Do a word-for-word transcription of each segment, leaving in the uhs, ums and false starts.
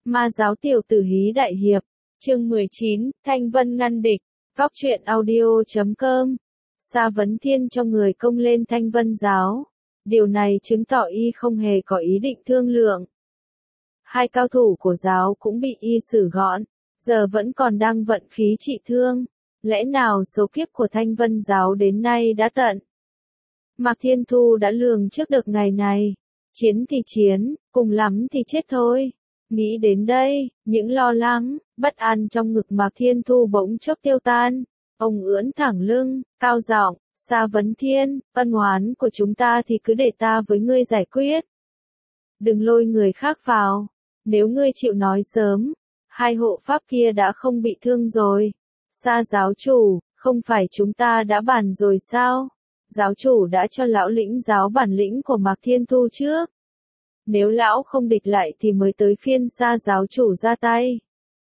Ma giáo tiểu tử hí đại hiệp, chương mười chín, Thanh Vân ngăn địch, góc truyện audio chấm com. Sa Vấn Thiên cho người công lên Thanh Vân giáo. Điều này chứng tỏ y không hề có ý định thương lượng. Hai cao thủ của giáo cũng bị y xử gọn, giờ vẫn còn đang vận khí trị thương. Lẽ nào số kiếp của Thanh Vân giáo đến nay đã tận? Mạc Thiên Thu đã lường trước được ngày này. Chiến thì chiến, cùng lắm thì chết thôi. Nghĩ đến đây, những lo lắng, bất an trong ngực Mạc Thiên Thu bỗng chốc tiêu tan. Ông ưỡn thẳng lưng, cao giọng, Sa Vấn Thiên, ân oán của chúng ta thì cứ để ta với ngươi giải quyết. Đừng lôi người khác vào, nếu ngươi chịu nói sớm, hai hộ pháp kia đã không bị thương rồi. Sa giáo chủ, không phải chúng ta đã bàn rồi sao? Giáo chủ đã cho lão lĩnh giáo bản lĩnh của Mạc Thiên Thu trước. Nếu lão không địch lại thì mới tới phiên Sa giáo chủ ra tay.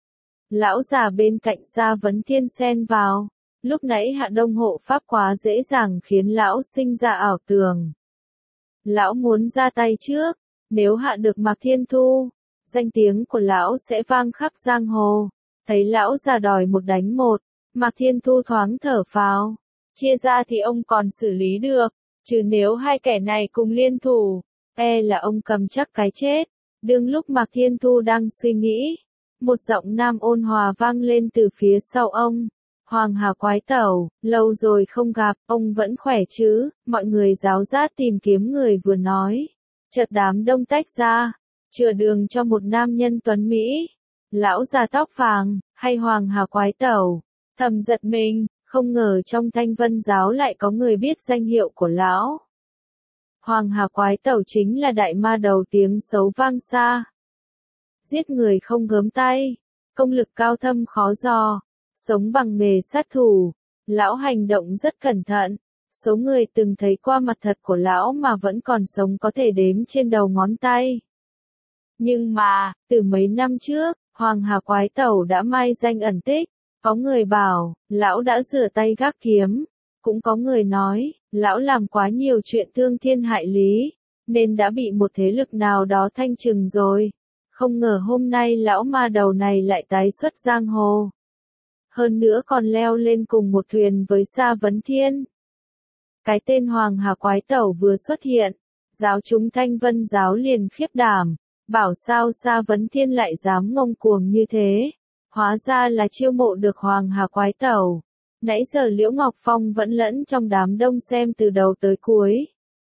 Lão già bên cạnh Sa Vấn Thiên xen vào. Lúc nãy hạ đông hộ pháp quá dễ dàng khiến lão sinh ra ảo tưởng. Lão muốn ra tay trước, nếu hạ được Mạc Thiên Thu, danh tiếng của lão sẽ vang khắp giang hồ. Thấy lão già đòi một đánh một, Mạc Thiên Thu thoáng thở phào. Chia ra thì ông còn xử lý được, chứ nếu hai kẻ này cùng liên thủ, e là ông cầm chắc cái chết. Đương lúc Mạc Thiên Thu đang suy nghĩ, một giọng nam ôn hòa vang lên từ phía sau ông. Hoàng Hà Quái Tẩu, lâu rồi không gặp, ông vẫn khỏe chứ? Mọi người ráo rát tìm kiếm người vừa nói. Chợt đám đông tách ra, chừa đường cho một nam nhân tuấn Mỹ. Lão già tóc vàng, hay Hoàng Hà Quái Tẩu? Thầm giật mình, không ngờ trong Thanh Vân giáo lại có người biết danh hiệu của lão. Hoàng Hà Quái Tẩu chính là đại ma đầu tiếng xấu vang xa. Giết người không gớm tay, công lực cao thâm khó dò. Sống bằng nghề sát thủ, lão hành động rất cẩn thận. Số người từng thấy qua mặt thật của lão mà vẫn còn sống có thể đếm trên đầu ngón tay. Nhưng mà, từ mấy năm trước, Hoàng Hà Quái Tẩu đã mai danh ẩn tích. Có người bảo, lão đã rửa tay gác kiếm. Cũng có người nói, lão làm quá nhiều chuyện thương thiên hại lý, nên đã bị một thế lực nào đó thanh trừng rồi. Không ngờ hôm nay lão ma đầu này lại tái xuất giang hồ. Hơn nữa còn leo lên cùng một thuyền với Sa Vấn Thiên. Cái tên Hoàng Hà Quái Tẩu vừa xuất hiện, giáo chúng Thanh Vân giáo liền khiếp đảm, bảo sao Sa Vấn Thiên lại dám ngông cuồng như thế. Hóa ra là chiêu mộ được Hoàng Hà Quái Tẩu. Nãy giờ Liễu Ngọc Phong vẫn lẫn trong đám đông xem từ đầu tới cuối.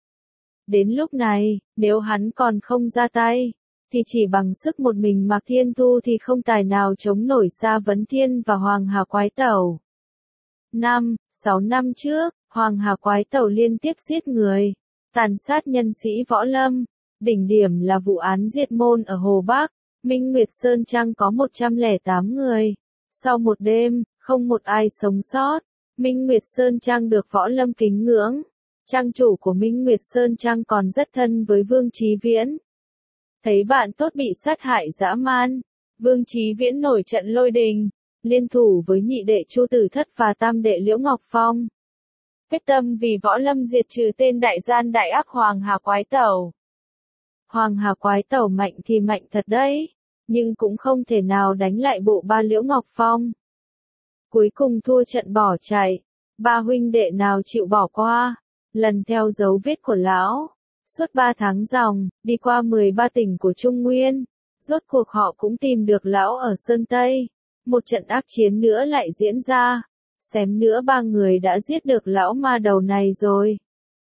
Đến lúc này, nếu hắn còn không ra tay, thì chỉ bằng sức một mình Mạc Thiên Thu thì không tài nào chống nổi Sa Vấn Thiên và Hoàng Hà Quái Tẩu. Năm, sáu năm trước, Hoàng Hà Quái Tẩu liên tiếp giết người, tàn sát nhân sĩ võ lâm. Đỉnh điểm là vụ án diệt môn ở Hồ Bắc, Minh Nguyệt Sơn Trang có một trăm lẻ tám người. Sau một đêm, không một ai sống sót. Minh Nguyệt Sơn Trang được võ lâm kính ngưỡng. Trang chủ của Minh Nguyệt Sơn Trang còn rất thân với Vương Chí Viễn. Thấy bạn tốt bị sát hại dã man, Vương Chí Viễn nổi trận lôi đình, liên thủ với nhị đệ Chu Tử Thất và tam đệ Liễu Ngọc Phong. Quyết tâm vì võ lâm diệt trừ tên đại gian đại ác Hoàng Hà Quái Tẩu. Hoàng Hà Quái Tẩu mạnh thì mạnh thật đấy, nhưng cũng không thể nào đánh lại bộ ba Liễu Ngọc Phong. Cuối cùng thua trận bỏ chạy, ba huynh đệ nào chịu bỏ qua, lần theo dấu vết của lão. Suốt ba tháng dòng, đi qua mười ba tỉnh của Trung Nguyên, rốt cuộc họ cũng tìm được lão ở Sơn Tây. Một trận ác chiến nữa lại diễn ra, xém nữa ba người đã giết được lão ma đầu này rồi.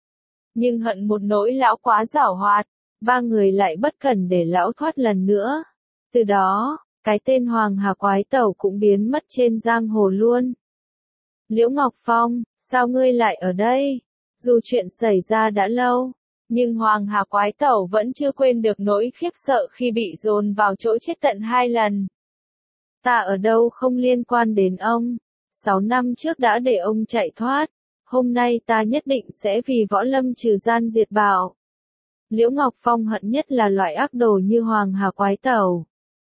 Nhưng hận một nỗi lão quá giảo hoạt, ba người lại bất cẩn để lão thoát lần nữa. Từ đó, cái tên Hoàng Hà Quái Tẩu cũng biến mất trên giang hồ luôn. Liễu Ngọc Phong, sao ngươi lại ở đây? Dù chuyện xảy ra đã lâu, nhưng Hoàng Hà Quái Tẩu vẫn chưa quên được nỗi khiếp sợ khi bị dồn vào chỗ chết tận hai lần. Ta ở đâu không liên quan đến ông. Sáu năm trước đã để ông chạy thoát. Hôm nay ta nhất định sẽ vì võ lâm trừ gian diệt bạo. Liễu Ngọc Phong hận nhất là loại ác đồ như Hoàng Hà Quái Tẩu.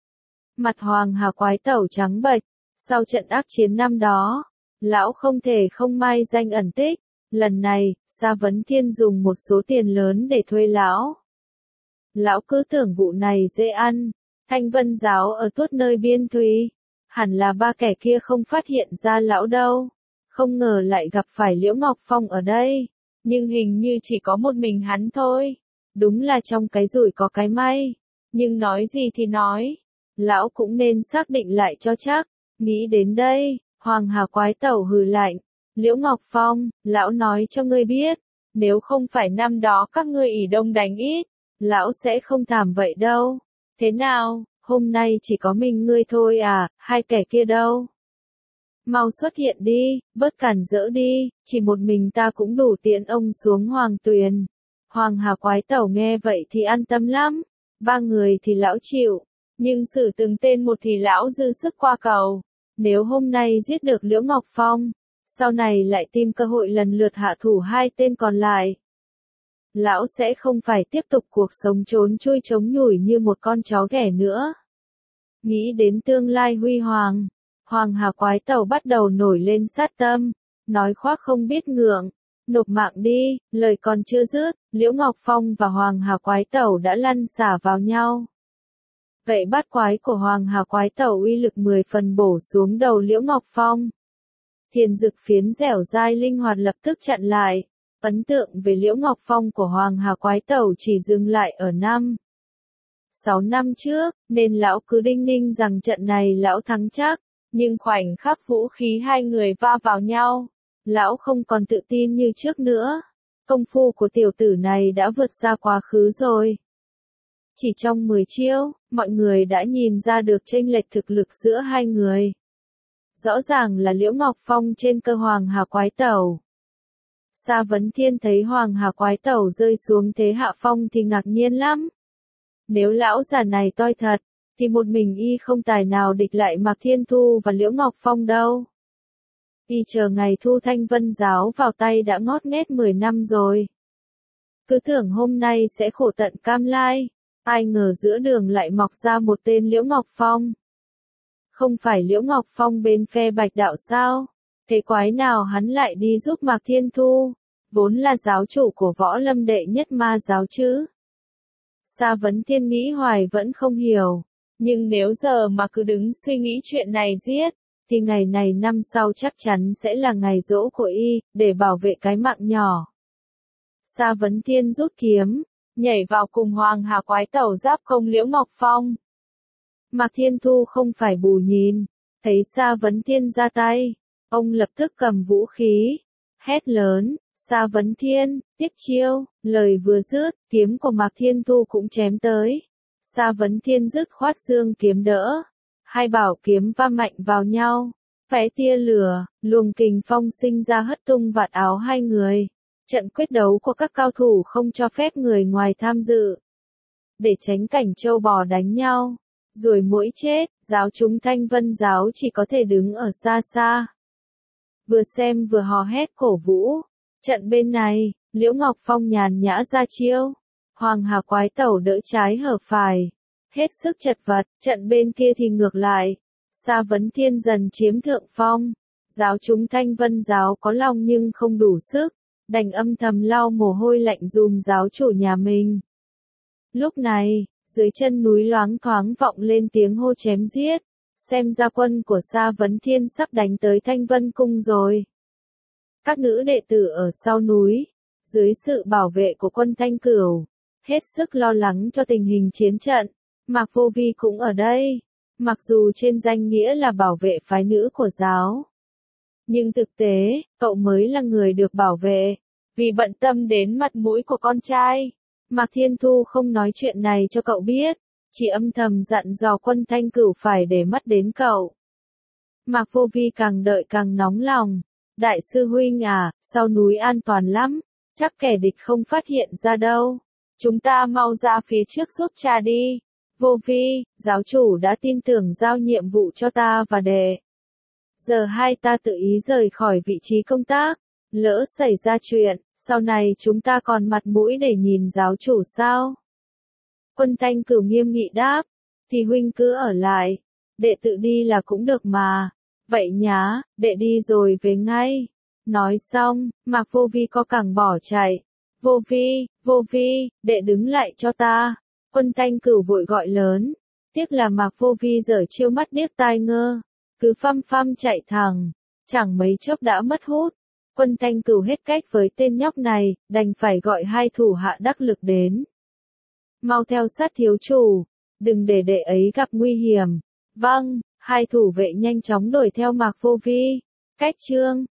Mặt Hoàng Hà Quái Tẩu trắng bệch. Sau trận ác chiến năm đó, lão không thể không mai danh ẩn tích. Lần này, Sa Vấn Thiên dùng một số tiền lớn để thuê lão. Lão cứ tưởng vụ này dễ ăn, Thanh Vân giáo ở tuốt nơi biên thùy. Hẳn là ba kẻ kia không phát hiện ra lão đâu. Không ngờ lại gặp phải Liễu Ngọc Phong ở đây. Nhưng hình như chỉ có một mình hắn thôi. Đúng là trong cái rủi có cái may. Nhưng nói gì thì nói. Lão cũng nên xác định lại cho chắc. Nghĩ đến đây, Hoàng Hà Quái Tẩu hừ lạnh. Liễu Ngọc Phong, lão nói cho ngươi biết. Nếu không phải năm đó các ngươi ỷ đông đánh ít, lão sẽ không thảm vậy đâu. Thế nào, hôm nay chỉ có mình ngươi thôi à, hai kẻ kia đâu? Mau xuất hiện đi, bớt cản rỡ đi, chỉ một mình ta cũng đủ tiện ông xuống Hoàng Tuyền. Hoàng Hà Quái Tẩu nghe vậy thì an tâm lắm, ba người thì lão chịu, nhưng xử từng tên một thì lão dư sức qua cầu. Nếu hôm nay giết được Liễu Ngọc Phong, sau này lại tìm cơ hội lần lượt hạ thủ hai tên còn lại. Lão sẽ không phải tiếp tục cuộc sống trốn chui chống nhủi như một con chó ghẻ nữa. Nghĩ đến tương lai huy hoàng, Hoàng Hà Quái Tẩu bắt đầu nổi lên sát tâm, nói khoác không biết ngượng, nộp mạng đi, lời còn chưa dứt, Liễu Ngọc Phong và Hoàng Hà Quái Tẩu đã lăn xả vào nhau. Gậy bát quái của Hoàng Hà Quái Tẩu uy lực mười phần bổ xuống đầu Liễu Ngọc Phong. Thiền dực phiến dẻo dai linh hoạt lập tức chặn lại. Ấn tượng về Liễu Ngọc Phong của Hoàng Hà Quái Tẩu chỉ dừng lại ở năm. Sáu năm trước, nên lão cứ đinh ninh rằng trận này lão thắng chắc, nhưng khoảnh khắc vũ khí hai người va vào nhau, lão không còn tự tin như trước nữa. Công phu của tiểu tử này đã vượt xa quá khứ rồi. Chỉ trong mười chiêu, mọi người đã nhìn ra được chênh lệch thực lực giữa hai người. Rõ ràng là Liễu Ngọc Phong trên cơ Hoàng Hà Quái Tẩu. Sa Vấn Thiên thấy Hoàng Hà Quái Tẩu rơi xuống thế hạ phong thì ngạc nhiên lắm. Nếu lão già này toi thật, thì một mình y không tài nào địch lại Mạc Thiên Thu và Liễu Ngọc Phong đâu. Y chờ ngày thu Thanh Vân giáo vào tay đã ngót nghét mười năm rồi. Cứ tưởng hôm nay sẽ khổ tận cam lai, ai ngờ giữa đường lại mọc ra một tên Liễu Ngọc Phong. Không phải Liễu Ngọc Phong bên phe Bạch Đạo sao? Thế quái nào hắn lại đi giúp Mạc Thiên Thu, vốn là giáo chủ của Võ Lâm đệ nhất ma giáo chứ? Sa Vấn Thiên nghĩ hoài vẫn không hiểu, nhưng nếu giờ mà cứ đứng suy nghĩ chuyện này giết, thì ngày này năm sau chắc chắn sẽ là ngày giỗ của y, để bảo vệ cái mạng nhỏ. Sa Vấn Thiên rút kiếm, nhảy vào cùng Hoàng Hà Quái Tẩu giáp công Liễu Ngọc Phong. Mạc Thiên Thu không phải bù nhìn, thấy Sa Vấn Thiên ra tay, ông lập tức cầm vũ khí, hét lớn, Sa Vấn Thiên, tiếp chiêu, lời vừa dứt, kiếm của Mạc Thiên Thu cũng chém tới. Sa Vấn Thiên dứt khoát dương kiếm đỡ, hai bảo kiếm va mạnh vào nhau, phé tia lửa, luồng kình phong sinh ra hất tung vạt áo hai người. Trận quyết đấu của các cao thủ không cho phép người ngoài tham dự. Để tránh cảnh trâu bò đánh nhau, rồi mỗi chết, giáo chúng Thanh Vân giáo chỉ có thể đứng ở xa xa. Vừa xem vừa hò hét cổ vũ. Trận bên này, Liễu Ngọc Phong nhàn nhã ra chiêu. Hoàng Hà Quái Tẩu đỡ trái hở phải. Hết sức chật vật, trận bên kia thì ngược lại. Sa Vấn Thiên dần chiếm thượng phong. Giáo chúng Thanh Vân giáo có lòng nhưng không đủ sức. Đành âm thầm lau mồ hôi lạnh dùm giáo chủ nhà mình. Lúc này, dưới chân núi loáng thoáng vọng lên tiếng hô chém giết. Xem ra quân của Sa Vấn Thiên sắp đánh tới Thanh Vân Cung rồi. Các nữ đệ tử ở sau núi, dưới sự bảo vệ của quân Thanh Cửu, hết sức lo lắng cho tình hình chiến trận. Mạc Vô Vi cũng ở đây, mặc dù trên danh nghĩa là bảo vệ phái nữ của giáo. Nhưng thực tế, cậu mới là người được bảo vệ, vì bận tâm đến mặt mũi của con trai. Mạc Thiên Thu không nói chuyện này cho cậu biết, chỉ âm thầm dặn dò quân Thanh Cửu phải để mắt đến cậu. Mạc Vô Vi càng đợi càng nóng lòng. Đại sư huynh à, sau núi an toàn lắm, chắc kẻ địch không phát hiện ra đâu. Chúng ta mau ra phía trước giúp cha đi. Vô Vi, giáo chủ đã tin tưởng giao nhiệm vụ cho ta và đệ. Giờ hai ta tự ý rời khỏi vị trí công tác, lỡ xảy ra chuyện, sau này chúng ta còn mặt mũi để nhìn giáo chủ sao? Quân Thanh Cửu nghiêm nghị đáp, thì huynh cứ ở lại, đệ tự đi là cũng được mà. Vậy nhá, đệ đi rồi về ngay. Nói xong, Mạc Vô Vi có cẳng bỏ chạy. Vô Vi, Vô Vi, đệ đứng lại cho ta. Quân Thanh Cửu vội gọi lớn. Tiếc là Mạc Vô Vi dở chiêu mắt điếc tai ngơ, cứ phăm phăm chạy thẳng, chẳng mấy chốc đã mất hút. Quân Thanh Cửu hết cách với tên nhóc này, đành phải gọi hai thủ hạ đắc lực đến. Mau theo sát thiếu chủ, đừng để đệ ấy gặp nguy hiểm. Vâng, hai thủ vệ nhanh chóng đuổi theo Mạc Vô Vi. Cách chương